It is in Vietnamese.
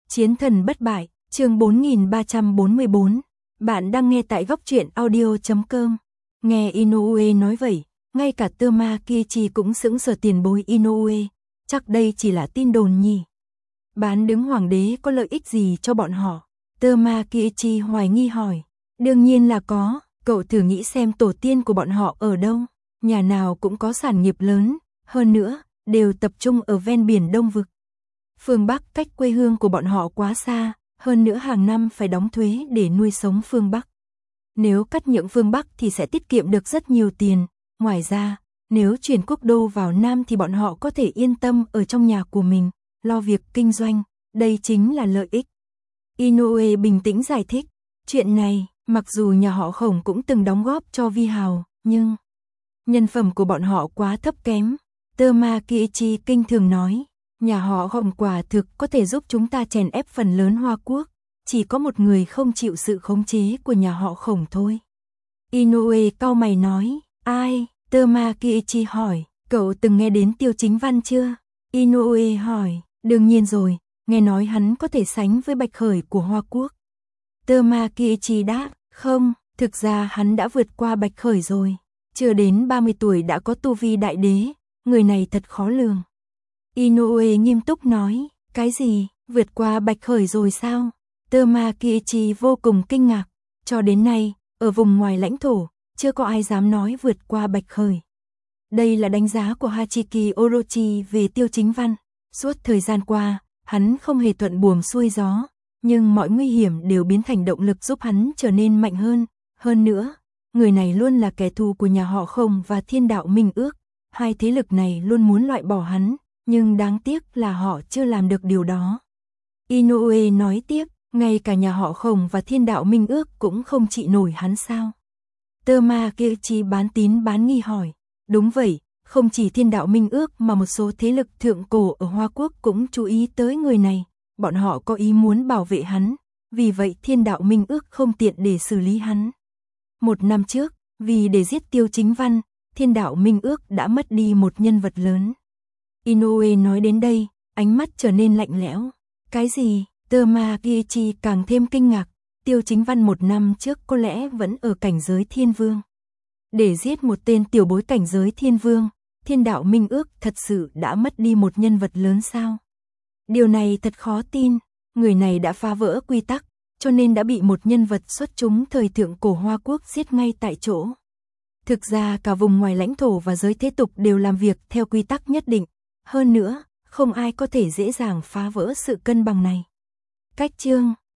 Chiến thần bất bại, chương 4344. Bạn đang nghe tại góc truyện audio.com. Nghe Inoue nói vậy, ngay cả Tama Kichi cũng sững sờ. Tiền bối Inoue, chắc đây chỉ là tin đồn nhỉ? Bán đứng hoàng đế có lợi ích gì cho bọn họ? Tama Kichi hoài nghi hỏi. Đương nhiên là có, cậu thử nghĩ xem tổ tiên của bọn họ ở đâu, nhà nào cũng có sản nghiệp lớn, hơn nữa, đều tập trung ở ven biển Đông Vực. Phương Bắc cách quê hương của bọn họ quá xa, hơn nữa hàng năm phải đóng thuế để nuôi sống phương Bắc. Nếu cắt nhượng phương Bắc thì sẽ tiết kiệm được rất nhiều tiền, ngoài ra, nếu chuyển quốc đô vào Nam thì bọn họ có thể yên tâm ở trong nhà của mình, lo việc kinh doanh, đây chính là lợi ích. Inoue bình tĩnh giải thích, chuyện này, mặc dù nhà họ Khổng cũng từng đóng góp cho Vi Hào, nhưng nhân phẩm của bọn họ quá thấp kém. Tama Kichi kinh thường nói, nhà họ Khổng quả thực có thể giúp chúng ta chèn ép phần lớn Hoa Quốc, chỉ có một người không chịu sự khống chế của nhà họ Khổng thôi. Inoue cau mày nói, ai? Tama Kichi hỏi, cậu từng nghe đến Tiêu Chính Văn chưa? Inoue hỏi, đương nhiên rồi, nghe nói hắn có thể sánh với Bạch Khởi của Hoa Quốc. Tama Kichi đáp, không, thực ra hắn đã vượt qua Bạch Khởi rồi, chưa đến 30 tuổi đã có tu vi đại đế, người này thật khó lường. Inoue nghiêm túc nói, cái gì, vượt qua Bạch Khởi rồi sao? Tama Kichi vô cùng kinh ngạc, cho đến nay, ở vùng ngoài lãnh thổ, chưa có ai dám nói vượt qua Bạch Khởi. Đây là đánh giá của Hachiki Orochi về Tiêu Chính Văn, suốt thời gian qua, hắn không hề thuận buồm xuôi gió, nhưng mọi nguy hiểm đều biến thành động lực giúp hắn trở nên mạnh hơn nữa, người này luôn là kẻ thù của nhà họ Khổng và Thiên Đạo Minh Ước, hai thế lực này luôn muốn loại bỏ hắn, nhưng đáng tiếc là họ chưa làm được điều đó. Inoue nói tiếp, ngay cả nhà họ Khổng và Thiên Đạo Minh Ước cũng không trị nổi hắn sao? Tama Kichi bán tín bán nghi hỏi, đúng vậy, không chỉ Thiên Đạo Minh Ước mà một số thế lực thượng cổ ở Hoa Quốc cũng chú ý tới người này, bọn họ có ý muốn bảo vệ hắn, vì vậy Thiên Đạo Minh Ước không tiện để xử lý hắn. Một năm trước, vì để giết Tiêu Chính Văn, Thiên Đạo Minh Ước đã mất đi một nhân vật lớn. Inoue nói đến đây, ánh mắt trở nên lạnh lẽo. Cái gì? Tama Kichi càng thêm kinh ngạc, Tiêu Chính Văn một năm trước có lẽ vẫn ở cảnh giới Thiên Vương. Để giết một tên tiểu bối cảnh giới Thiên Vương, Thiên Đạo Minh Ước thật sự đã mất đi một nhân vật lớn sao? Điều này thật khó tin, người này đã phá vỡ quy tắc, cho nên đã bị một nhân vật xuất chúng thời thượng cổ Hoa Quốc giết ngay tại chỗ. Thực ra cả vùng ngoài lãnh thổ và giới thế tục đều làm việc theo quy tắc nhất định, hơn nữa, không ai có thể dễ dàng phá vỡ sự cân bằng này. Cách chương